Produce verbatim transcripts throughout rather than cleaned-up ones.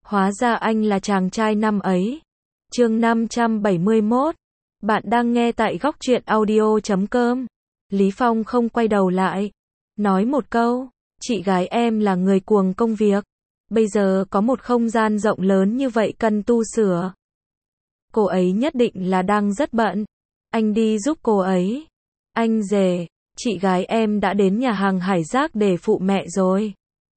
Hóa ra anh là chàng trai năm ấy. Chương năm trăm bảy mươi mốt. Bạn đang nghe tại góc truyện audio chấm com. Lý Phong không quay đầu lại. Nói một câu, chị gái em là người cuồng công việc. Bây giờ có một không gian rộng lớn như vậy cần tu sửa. Cô ấy nhất định là đang rất bận. Anh đi giúp cô ấy. Anh rể, chị gái em đã đến nhà hàng Hải Giác để phụ mẹ rồi.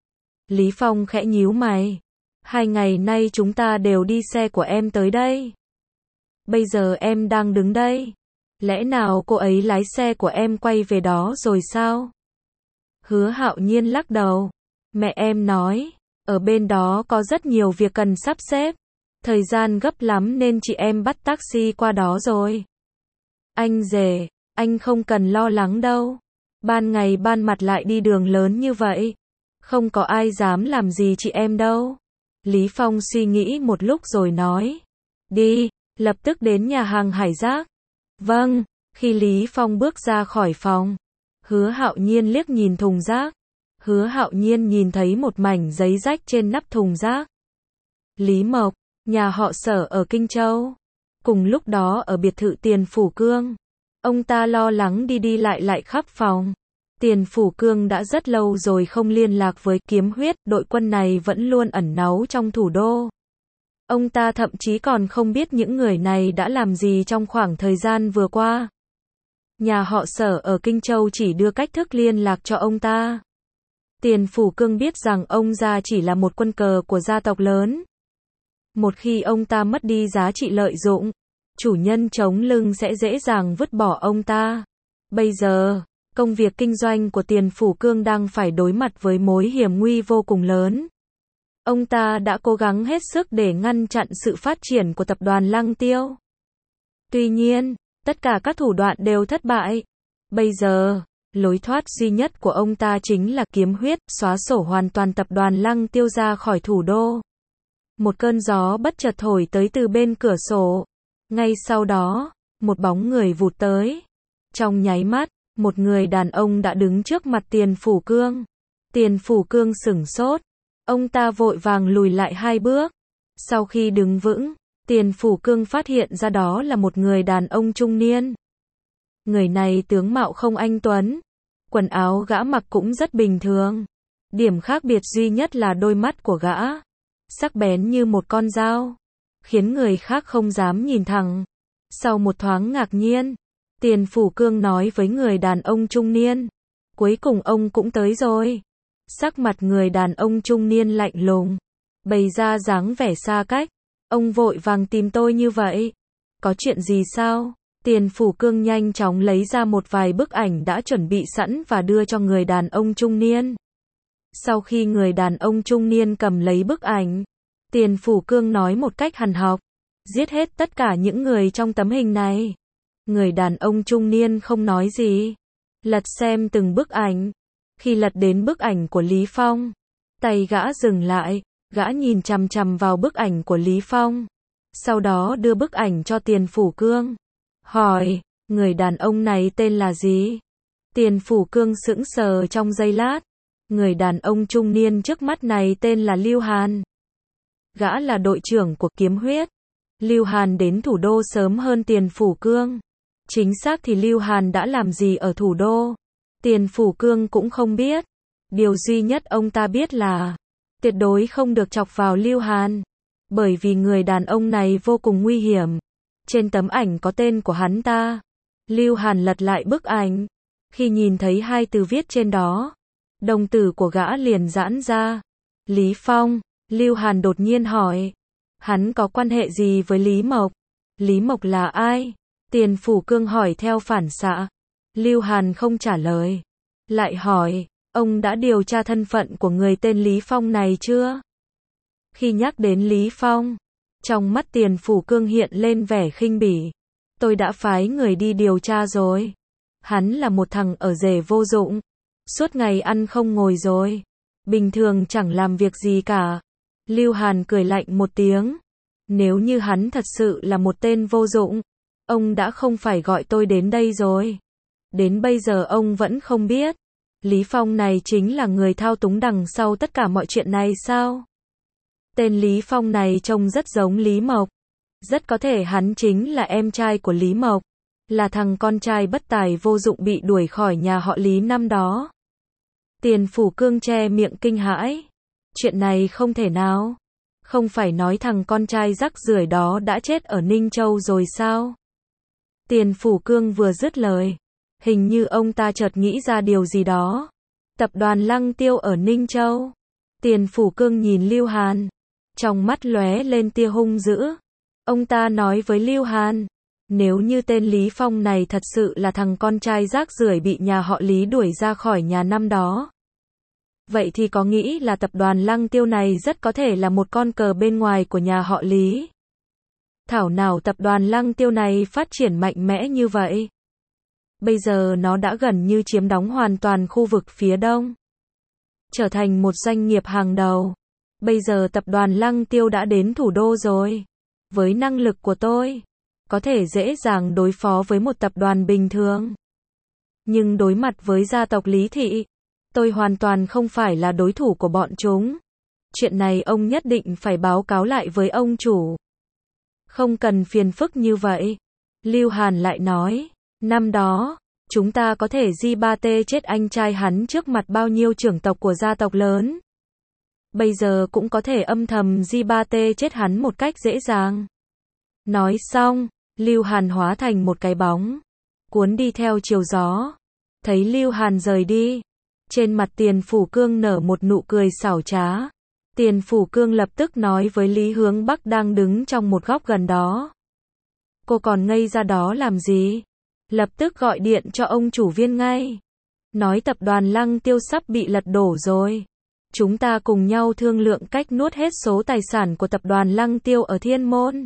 Lý Phong khẽ nhíu mày. Hai ngày nay chúng ta đều đi xe của em tới đây. Bây giờ em đang đứng đây. Lẽ nào cô ấy lái xe của em quay về đó rồi sao? Hứa Hạo Nhiên lắc đầu. Mẹ em nói, ở bên đó có rất nhiều việc cần sắp xếp. Thời gian gấp lắm nên chị em bắt taxi qua đó rồi. Anh rể, anh không cần lo lắng đâu. Ban ngày ban mặt lại đi đường lớn như vậy. Không có ai dám làm gì chị em đâu. Lý Phong suy nghĩ một lúc rồi nói. Đi, lập tức đến nhà hàng Hải Giác. Vâng, khi Lý Phong bước ra khỏi phòng, Hứa Hạo Nhiên liếc nhìn thùng rác. Hứa Hạo Nhiên nhìn thấy một mảnh giấy rách trên nắp thùng rác. Lý Mộc, nhà họ Sở ở Kinh Châu. Cùng lúc đó ở biệt thự Tiền Phủ Cương, ông ta lo lắng đi đi lại lại khắp phòng. Tiền Phủ Cương đã rất lâu rồi không liên lạc với Kiếm Huyết, đội quân này vẫn luôn ẩn náu trong thủ đô. Ông ta thậm chí còn không biết những người này đã làm gì trong khoảng thời gian vừa qua. Nhà họ Sở ở Kinh Châu chỉ đưa cách thức liên lạc cho ông ta. Tiền Phủ Cương biết rằng ông gia chỉ là một quân cờ của gia tộc lớn. Một khi ông ta mất đi giá trị lợi dụng, chủ nhân chống lưng sẽ dễ dàng vứt bỏ ông ta. Bây giờ, công việc kinh doanh của Tiền Phủ Cương đang phải đối mặt với mối hiểm nguy vô cùng lớn. Ông ta đã cố gắng hết sức để ngăn chặn sự phát triển của tập đoàn Lăng Tiêu. Tuy nhiên, tất cả các thủ đoạn đều thất bại. Bây giờ, lối thoát duy nhất của ông ta chính là Kiếm Huyết, xóa sổ hoàn toàn tập đoàn Lăng Tiêu ra khỏi thủ đô. Một cơn gió bất chợt thổi tới từ bên cửa sổ. Ngay sau đó, một bóng người vụt tới. Trong nháy mắt, một người đàn ông đã đứng trước mặt Tiền Phủ Cương. Tiền Phủ Cương sửng sốt. Ông ta vội vàng lùi lại hai bước. Sau khi đứng vững, Tiền Phủ Cương phát hiện ra đó là một người đàn ông trung niên. Người này tướng mạo không anh tuấn. Quần áo gã mặc cũng rất bình thường. Điểm khác biệt duy nhất là đôi mắt của gã. Sắc bén như một con dao. Khiến người khác không dám nhìn thẳng. Sau một thoáng ngạc nhiên, Tiền Phủ Cương nói với người đàn ông trung niên. Cuối cùng ông cũng tới rồi. Sắc mặt người đàn ông trung niên lạnh lùng, bày ra dáng vẻ xa cách. Ông vội vàng tìm tôi như vậy. Có chuyện gì sao? Tiền Phủ Cương nhanh chóng lấy ra một vài bức ảnh đã chuẩn bị sẵn và đưa cho người đàn ông trung niên. Sau khi người đàn ông trung niên cầm lấy bức ảnh, Tiền Phủ Cương nói một cách hằn học. Giết hết tất cả những người trong tấm hình này. Người đàn ông trung niên không nói gì. Lật xem từng bức ảnh. Khi lật đến bức ảnh của Lý Phong, tay gã dừng lại, gã nhìn chằm chằm vào bức ảnh của Lý Phong. Sau đó đưa bức ảnh cho Tiền Phủ Cương. Hỏi, người đàn ông này tên là gì? Tiền Phủ Cương sững sờ trong giây lát. Người đàn ông trung niên trước mắt này tên là Lưu Hàn. Gã là đội trưởng của Kiếm Huyết. Lưu Hàn đến thủ đô sớm hơn Tiền Phủ Cương. Chính xác thì Lưu Hàn đã làm gì ở thủ đô? Tiền Phủ Cương cũng không biết. Điều duy nhất ông ta biết là tuyệt đối không được chọc vào Lưu Hàn. Bởi vì người đàn ông này vô cùng nguy hiểm. Trên tấm ảnh có tên của hắn ta. Lưu Hàn lật lại bức ảnh. Khi nhìn thấy hai từ viết trên đó, đồng tử của gã liền giãn ra. Lý Phong, Lưu Hàn đột nhiên hỏi. Hắn có quan hệ gì với Lý Mộc? Lý Mộc là ai? Tiền Phủ Cương hỏi theo phản xạ. Lưu Hàn không trả lời. Lại hỏi, ông đã điều tra thân phận của người tên Lý Phong này chưa? Khi nhắc đến Lý Phong, trong mắt Tiền Phủ Cương hiện lên vẻ khinh bỉ. Tôi đã phái người đi điều tra rồi. Hắn là một thằng ở rể vô dụng. Suốt ngày ăn không ngồi rồi. Bình thường chẳng làm việc gì cả. Lưu Hàn cười lạnh một tiếng. Nếu như hắn thật sự là một tên vô dụng, ông đã không phải gọi tôi đến đây rồi. Đến bây giờ ông vẫn không biết. Lý Phong này chính là người thao túng đằng sau tất cả mọi chuyện này sao? Tên Lý Phong này trông rất giống Lý Mộc. Rất có thể hắn chính là em trai của Lý Mộc. Là thằng con trai bất tài vô dụng bị đuổi khỏi nhà họ Lý năm đó. Tiền Phủ Cương che miệng kinh hãi. Chuyện này không thể nào. Không phải nói thằng con trai rắc rưởi đó đã chết ở Ninh Châu rồi sao? Tiền Phủ Cương vừa dứt lời. Hình như ông ta chợt nghĩ ra điều gì đó. Tập đoàn Lăng Tiêu ở Ninh Châu. Tiền Phủ Cương nhìn Lưu Hàn. Trong mắt lóe lên tia hung dữ. Ông ta nói với Lưu Hàn. Nếu như tên Lý Phong này thật sự là thằng con trai rác rưởi bị nhà họ Lý đuổi ra khỏi nhà năm đó. Vậy thì có nghĩ là tập đoàn Lăng Tiêu này rất có thể là một con cờ bên ngoài của nhà họ Lý. Thảo nào tập đoàn Lăng Tiêu này phát triển mạnh mẽ như vậy. Bây giờ nó đã gần như chiếm đóng hoàn toàn khu vực phía đông. Trở thành một doanh nghiệp hàng đầu. Bây giờ tập đoàn Lăng Tiêu đã đến thủ đô rồi. Với năng lực của tôi, có thể dễ dàng đối phó với một tập đoàn bình thường. Nhưng đối mặt với gia tộc Lý Thị, tôi hoàn toàn không phải là đối thủ của bọn chúng. Chuyện này ông nhất định phải báo cáo lại với ông chủ. Không cần phiền phức như vậy. Lưu Hàn lại nói, năm đó, chúng ta có thể di ba tê chết anh trai hắn trước mặt bao nhiêu trưởng tộc của gia tộc lớn. Bây giờ cũng có thể âm thầm di ba tê chết hắn một cách dễ dàng. Nói xong, Lưu Hàn hóa thành một cái bóng, cuốn đi theo chiều gió. Thấy Lưu Hàn rời đi, trên mặt Tiền Phủ Cương nở một nụ cười xảo trá. Tiền Phủ Cương lập tức nói với Lý Hướng Bắc đang đứng trong một góc gần đó. Cô còn ngây ra đó làm gì? Lập tức gọi điện cho ông chủ Viên ngay. Nói tập đoàn Lăng Tiêu sắp bị lật đổ rồi. Chúng ta cùng nhau thương lượng cách nuốt hết số tài sản của tập đoàn Lăng Tiêu ở Thiên Môn.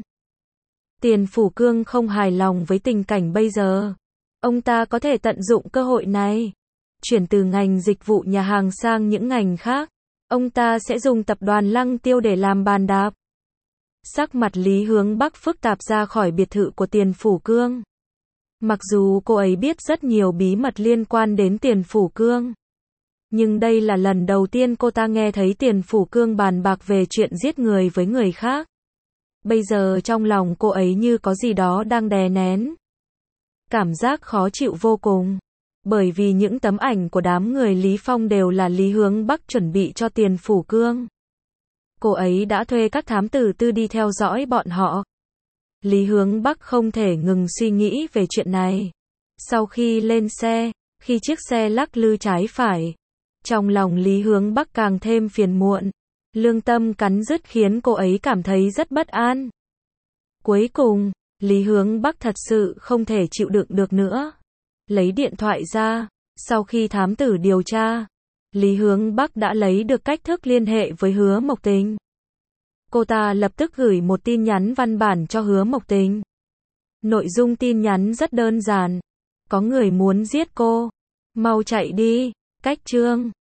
Tiền Phủ Cương không hài lòng với tình cảnh bây giờ. Ông ta có thể tận dụng cơ hội này. Chuyển từ ngành dịch vụ nhà hàng sang những ngành khác. Ông ta sẽ dùng tập đoàn Lăng Tiêu để làm bàn đạp. Sắc mặt Lý Hướng Bắc phức tạp ra khỏi biệt thự của Tiền Phủ Cương. Mặc dù cô ấy biết rất nhiều bí mật liên quan đến Tiền Phủ Cương. Nhưng đây là lần đầu tiên cô ta nghe thấy Tiền Phủ Cương bàn bạc về chuyện giết người với người khác. Bây giờ trong lòng cô ấy như có gì đó đang đè nén. Cảm giác khó chịu vô cùng. Bởi vì những tấm ảnh của đám người Lý Phong đều là Lý Hướng Bắc chuẩn bị cho Tiền Phủ Cương. Cô ấy đã thuê các thám tử tư đi theo dõi bọn họ. Lý Hướng Bắc không thể ngừng suy nghĩ về chuyện này. Sau khi lên xe, khi chiếc xe lắc lư trái phải, trong lòng Lý Hướng Bắc càng thêm phiền muộn. Lương tâm cắn rứt khiến cô ấy cảm thấy rất bất an. Cuối cùng, Lý Hướng Bắc thật sự không thể chịu đựng được nữa. Lấy điện thoại ra, sau khi thám tử điều tra, Lý Hướng Bắc đã lấy được cách thức liên hệ với Hứa Mộc Tình. Cô ta lập tức gửi một tin nhắn văn bản cho Hứa Mộc Tình. Nội dung tin nhắn rất đơn giản. Có người muốn giết cô. Mau chạy đi. Cách chương